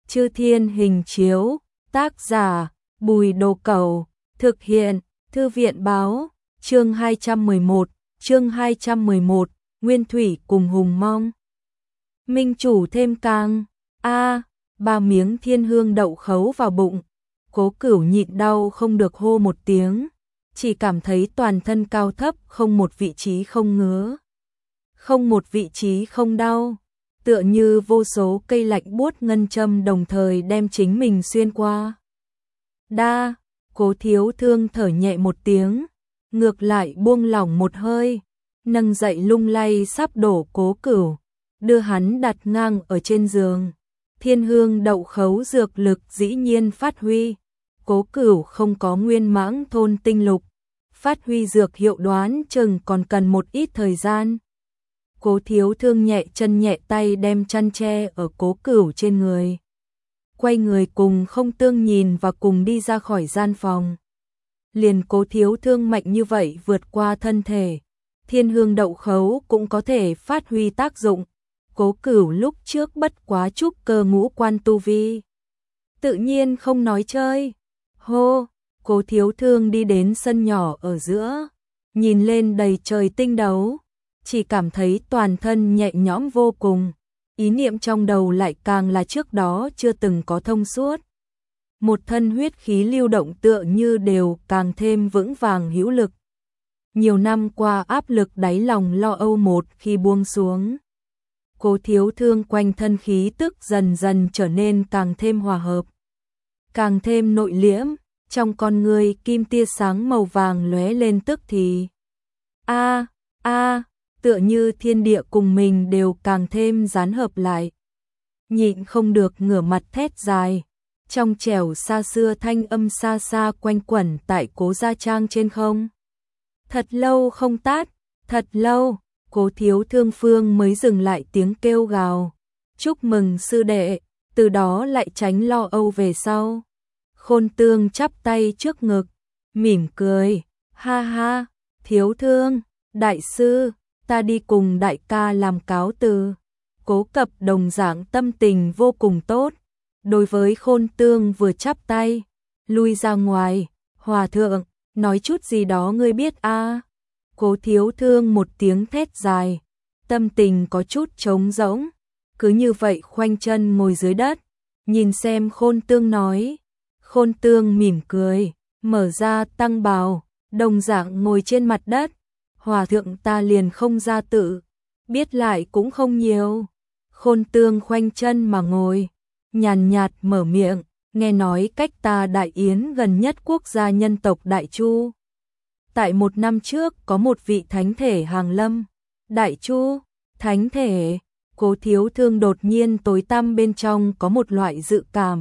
Chư Thiên Hình Chiếu, tác giả Bùi Đồ Cẩu, thực hiện Thư viện Báo, chương 211, Nguyên Thủy cùng Hùng Mong. Minh chủ thêm càng, ba miếng thiên hương đậu khấu vào bụng, Cố Cửu nhịn đau không được hô một tiếng, chỉ cảm thấy toàn thân cao thấp không một vị trí không ngứa, không một vị trí không đau, tựa như vô số cây lạnh buốt ngân châm đồng thời đem chính mình xuyên qua. Cố Thiếu Thương thở nhẹ một tiếng, ngược lại buông lỏng một hơi, nâng dậy lung lay sắp đổ Cố Cửu, đưa hắn đặt ngang ở trên giường. Thiên hương đậu khấu dược lực dĩ nhiên phát huy, Cố Cửu không có nguyên mãng thôn tinh lục, phát huy dược hiệu đoán chừng còn cần một ít thời gian. Cố Thiếu Thương nhẹ chân nhẹ tay đem chăn che ở Cố Cửu trên người, quay người cùng Không Tương nhìn và cùng đi ra khỏi gian phòng. Liền Cố Thiếu Thương mạnh như vậy vượt qua thân thể, thiên hương đậu khấu cũng có thể phát huy tác dụng. Cố Cửu lúc trước bất quá trúc cơ ngũ quan tu vi, tự nhiên không nói chơi. Cố Thiếu Thương đi đến sân nhỏ ở giữa, nhìn lên đầy trời tinh đấu, chỉ cảm thấy toàn thân nhẹ nhõm vô cùng, ý niệm trong đầu lại càng là trước đó chưa từng có thông suốt. Một thân huyết khí lưu động tựa như đều càng thêm vững vàng hữu lực. Nhiều năm qua áp lực đáy lòng lo âu một khi buông xuống. Cố Thiếu Thương quanh thân khí tức dần dần trở nên càng thêm hòa hợp, càng thêm nội liễm, trong con người kim tia sáng màu vàng lóe lên tức thì. Tựa như thiên địa cùng mình đều càng thêm dán hợp lại. Nhịn không được ngửa mặt thét dài, trong trẻo xa xưa thanh âm xa xa quanh quẩn tại Cố gia trang trên không. Thật lâu không tát, thật lâu. Cố Thiếu Thương phương mới dừng lại tiếng kêu gào, chúc mừng sư đệ, từ đó lại tránh lo âu về sau. Khôn Tương chắp tay trước ngực, mỉm cười, ha ha, Thiếu Thương, đại sư, ta đi cùng đại ca làm cáo từ. Cố Cập đồng dạng tâm tình vô cùng tốt, đối với Khôn Tương vừa chắp tay, lui ra ngoài, hòa thượng, nói chút gì đó ngươi biết a? Cố Thiếu Thương một tiếng thét dài, tâm tình có chút trống rỗng, cứ như vậy khoanh chân ngồi dưới đất, nhìn xem Khôn Tương nói. Khôn Tương mỉm cười, mở ra tăng bào, đồng dạng ngồi trên mặt đất. Hòa thượng ta liền không ra tự, biết lại cũng không nhiều. Khôn Tương khoanh chân mà ngồi, nhàn nhạt mở miệng, nghe nói cách ta Đại Yến gần nhất quốc gia nhân tộc Đại Chu. Tại 1 năm trước có một vị thánh thể hàng lâm. Đại Chu, thánh thể. Cố Thiếu Thương đột nhiên tối tăm bên trong có một loại dự cảm.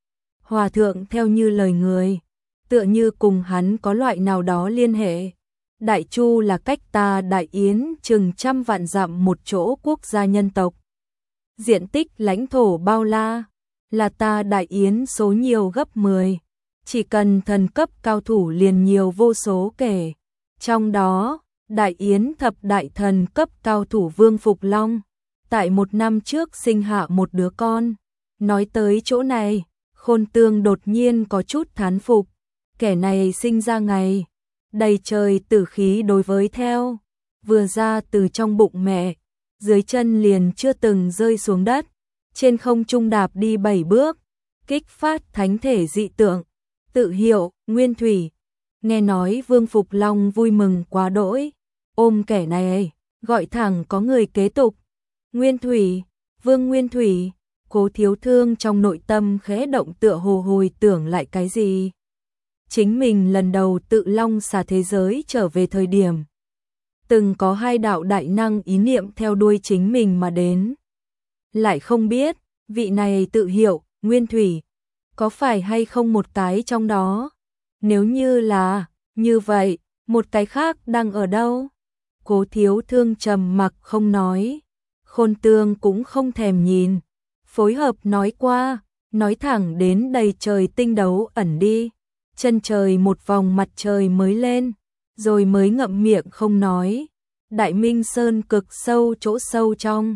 Hòa thượng theo như lời người, tựa như cùng hắn có loại nào đó liên hệ. Đại Chu là cách ta Đại Yến chừng 100 vạn dặm một chỗ quốc gia nhân tộc. Diện tích lãnh thổ bao la, là ta Đại Yến số nhiều gấp 10. Chỉ cần thần cấp cao thủ liền nhiều vô số kể. Trong đó, Đại Yến thập đại thần cấp cao thủ Vương Phục Long, tại 1 năm trước sinh hạ một đứa con. Nói tới chỗ này, Khôn Tương đột nhiên có chút thán phục. Kẻ này sinh ra ngày, đầy trời tử khí đối với theo, vừa ra từ trong bụng mẹ, dưới chân liền chưa từng rơi xuống đất, trên không trung đạp đi 7 bước, kích phát thánh thể dị tượng. Tự hiệu, Nguyên Thủy. Nghe nói Vương Phục Long vui mừng quá đỗi, ôm kẻ này, gọi thẳng có người kế tục. Nguyên Thủy, Vương Nguyên Thủy. Cố Thiếu Thương trong nội tâm khẽ động tựa hồ hồi tưởng lại cái gì. Chính mình lần đầu tự long xà thế giới trở về thời điểm, từng có 2 đạo đại năng ý niệm theo đuôi chính mình mà đến. Lại không biết, vị này tự hiệu, Nguyên Thủy, có phải hay không một cái trong đó? Nếu như là như vậy, một cái khác đang ở đâu? Cố Thiếu Thương trầm mặc không nói. Khôn Tương cũng không thèm nhìn, phối hợp nói qua, nói thẳng đến đầy trời tinh đấu ẩn đi. Chân trời một vòng mặt trời mới lên, rồi mới ngậm miệng không nói. Đại Minh Sơn cực sâu chỗ sâu trong,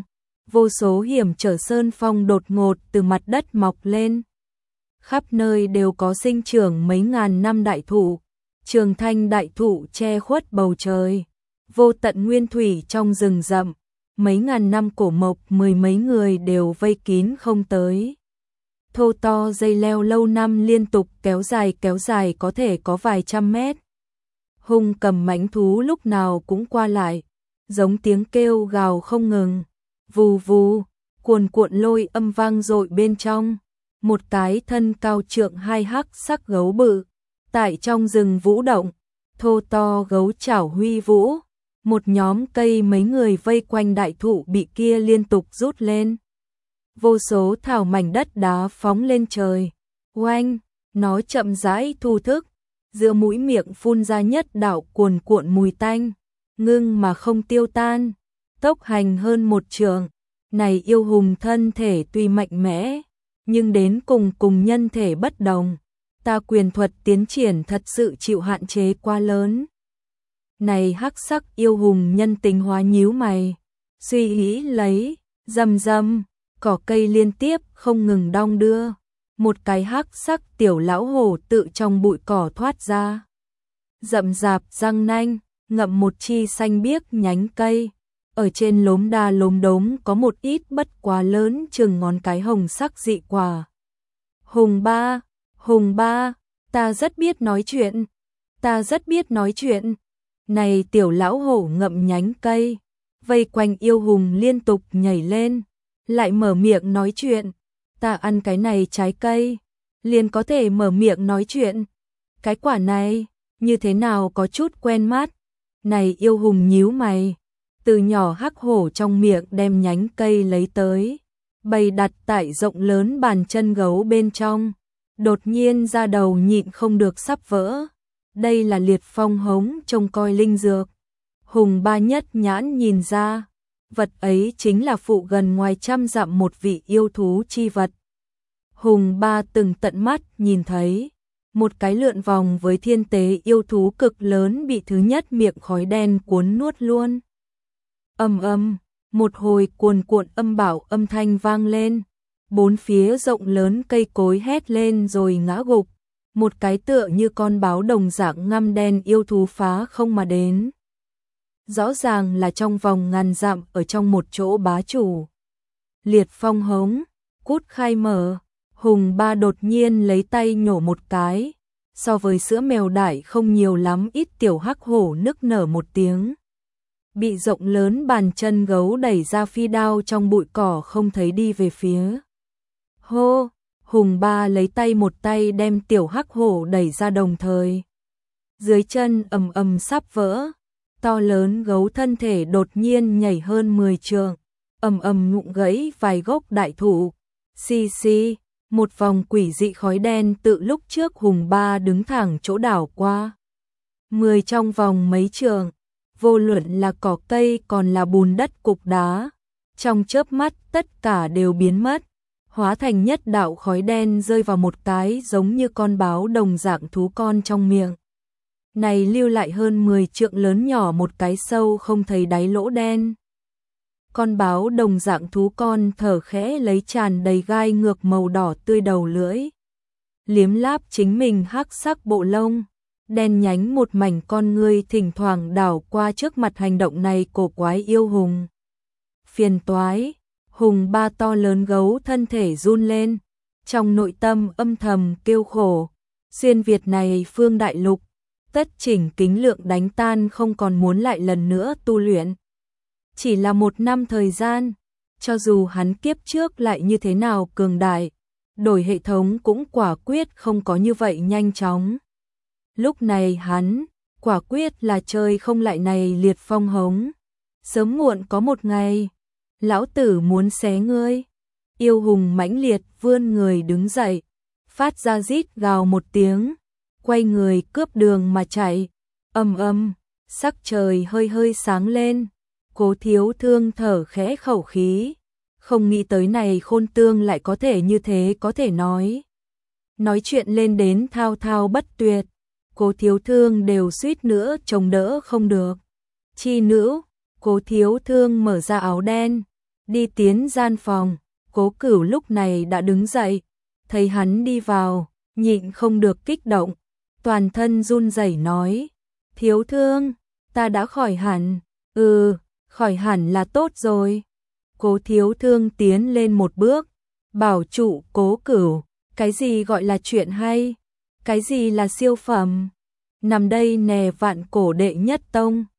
vô số hiểm trở sơn phong đột ngột từ mặt đất mọc lên. Khắp nơi đều có sinh trưởng mấy ngàn năm đại thụ, trường thanh đại thụ che khuất bầu trời, vô tận nguyên thủy trong rừng rậm, mấy ngàn năm cổ mộc mười mấy người đều vây kín không tới. Thô to dây leo lâu năm liên tục kéo dài có thể có vài trăm mét. Hung cầm mãnh thú lúc nào cũng qua lại, giống tiếng kêu gào không ngừng. Vù vù, cuồn cuộn lôi âm vang dội bên trong. Một cái thân cao trượng hai hắc sắc gấu bự, tại trong rừng vũ động, thô to gấu chảo huy vũ. Một nhóm cây mấy người vây quanh đại thụ bị kia liên tục rút lên. Vô số thảo mảnh đất đá phóng lên trời. Oanh, nó chậm rãi thu thức, giữa mũi miệng phun ra nhất đạo cuồn cuộn mùi tanh, ngưng mà không tiêu tan, tốc hành hơn một trượng. Này yêu hùng thân thể tuy mạnh mẽ, nhưng đến cùng nhân thể bất đồng, ta quyền thuật tiến triển thật sự chịu hạn chế quá lớn. Này hắc sắc yêu hùng nhân tính hóa nhíu mày, suy nghĩ lấy, rầm rầm, cỏ cây liên tiếp không ngừng đong đưa. Một cái hắc sắc tiểu lão hổ tự trong bụi cỏ thoát ra. Rậm rạp răng nanh, ngậm một chi xanh biếc nhánh cây. Ở trên lốm đa lốm đốm có một ít bất quá lớn chừng ngón cái hồng sắc dị quả. Hùng ba, ta rất biết nói chuyện, ta rất biết nói chuyện. Này tiểu lão hổ ngậm nhánh cây, vây quanh yêu hùng liên tục nhảy lên, lại mở miệng nói chuyện. Ta ăn cái này trái cây, liền có thể mở miệng nói chuyện. Cái quả này, như thế nào có chút quen mắt. Này yêu hùng nhíu mày, từ nhỏ hắc hổ trong miệng đem nhánh cây lấy tới, bày đặt tại rộng lớn bàn chân gấu bên trong. Đột nhiên ra đầu nhịn không được sắp vỡ. Đây là liệt phong hống trông coi linh dược. Hùng ba nhất nhãn nhìn ra, vật ấy chính là phụ gần ngoài trăm dặm một vị yêu thú chi vật. Hùng ba từng tận mắt nhìn thấy, một cái lượn vòng với thiên tế yêu thú cực lớn bị thứ nhất miệng khói đen cuốn nuốt luôn. Một hồi cuồn cuộn âm bảo âm thanh vang lên, bốn phía rộng lớn cây cối hét lên rồi ngã gục. Một cái tựa như con báo đồng dạng ngăm đen yêu thú phá không mà đến. Rõ ràng là trong vòng ngàn dặm ở trong một chỗ bá chủ. Liệt phong hống, cút khai mở. Hùng ba đột nhiên lấy tay nhổ một cái, so với sữa mèo đại không nhiều lắm, ít tiểu hắc hổ nức nở một tiếng. Bị rộng lớn bàn chân gấu đẩy ra phi đao trong bụi cỏ không thấy đi về phía. Hô, Hùng ba lấy tay một tay đem tiểu hắc hổ đẩy ra đồng thời. Dưới chân ầm sắp vỡ, to lớn gấu thân thể đột nhiên nhảy hơn 10 trượng, ngụng gãy vài gốc đại thụ. Xì xì. Một vòng quỷ dị khói đen tự lúc trước Hùng ba đứng thẳng chỗ đảo qua. 10 trong vòng mấy trượng, vô luận là cỏ cây còn là bùn đất cục đá, trong chớp mắt tất cả đều biến mất, hóa thành nhất đạo khói đen rơi vào một cái giống như con báo đồng dạng thú con trong miệng. Này lưu lại hơn 10 trượng lớn nhỏ một cái sâu không thấy đáy lỗ đen. Con báo đồng dạng thú con thở khẽ lấy tràn đầy gai ngược màu đỏ tươi đầu lưỡi. Liếm láp chính mình hắc sắc bộ lông, đen nhánh một mảnh con ngươi thỉnh thoảng đảo qua trước mặt hành động này cổ quái yêu hùng. Phiền toái, Hùng ba to lớn gấu thân thể run lên, trong nội tâm âm thầm kêu khổ. Xuyên Việt này phương đại lục, tất chỉnh kính lượng đánh tan không còn muốn lại lần nữa tu luyện. Chỉ là 1 năm thời gian, cho dù hắn kiếp trước lại như thế nào cường đại, đổi hệ thống cũng quả quyết không có như vậy nhanh chóng. Lúc này hắn, quả quyết là chơi không lại này liệt phong hống. Sớm muộn có một ngày, lão tử muốn xé ngươi. Yêu hùng mãnh liệt vươn người đứng dậy, phát ra rít gào một tiếng, quay người cướp đường mà chạy. Sắc trời hơi sáng lên. Cố Thiếu Thương thở khẽ khẩu khí, không nghĩ tới này Khôn Tương lại có thể như thế, có thể nói chuyện lên đến thao thao bất tuyệt. Cố Thiếu Thương đều suýt nữa chống đỡ không được. Chi nữ, Cố Thiếu Thương mở ra áo đen, đi tiến gian phòng, Cố Cửu lúc này đã đứng dậy, thấy hắn đi vào, nhịn không được kích động, toàn thân run rẩy nói, thiếu thương, ta đã khỏi hẳn, khỏi hẳn là tốt rồi. Cố thiếu thương tiến lên một bước, bảo trụ Cố Cửu, cái gì gọi là chuyện hay, cái gì là siêu phẩm, nằm đây nè vạn cổ đệ nhất tông.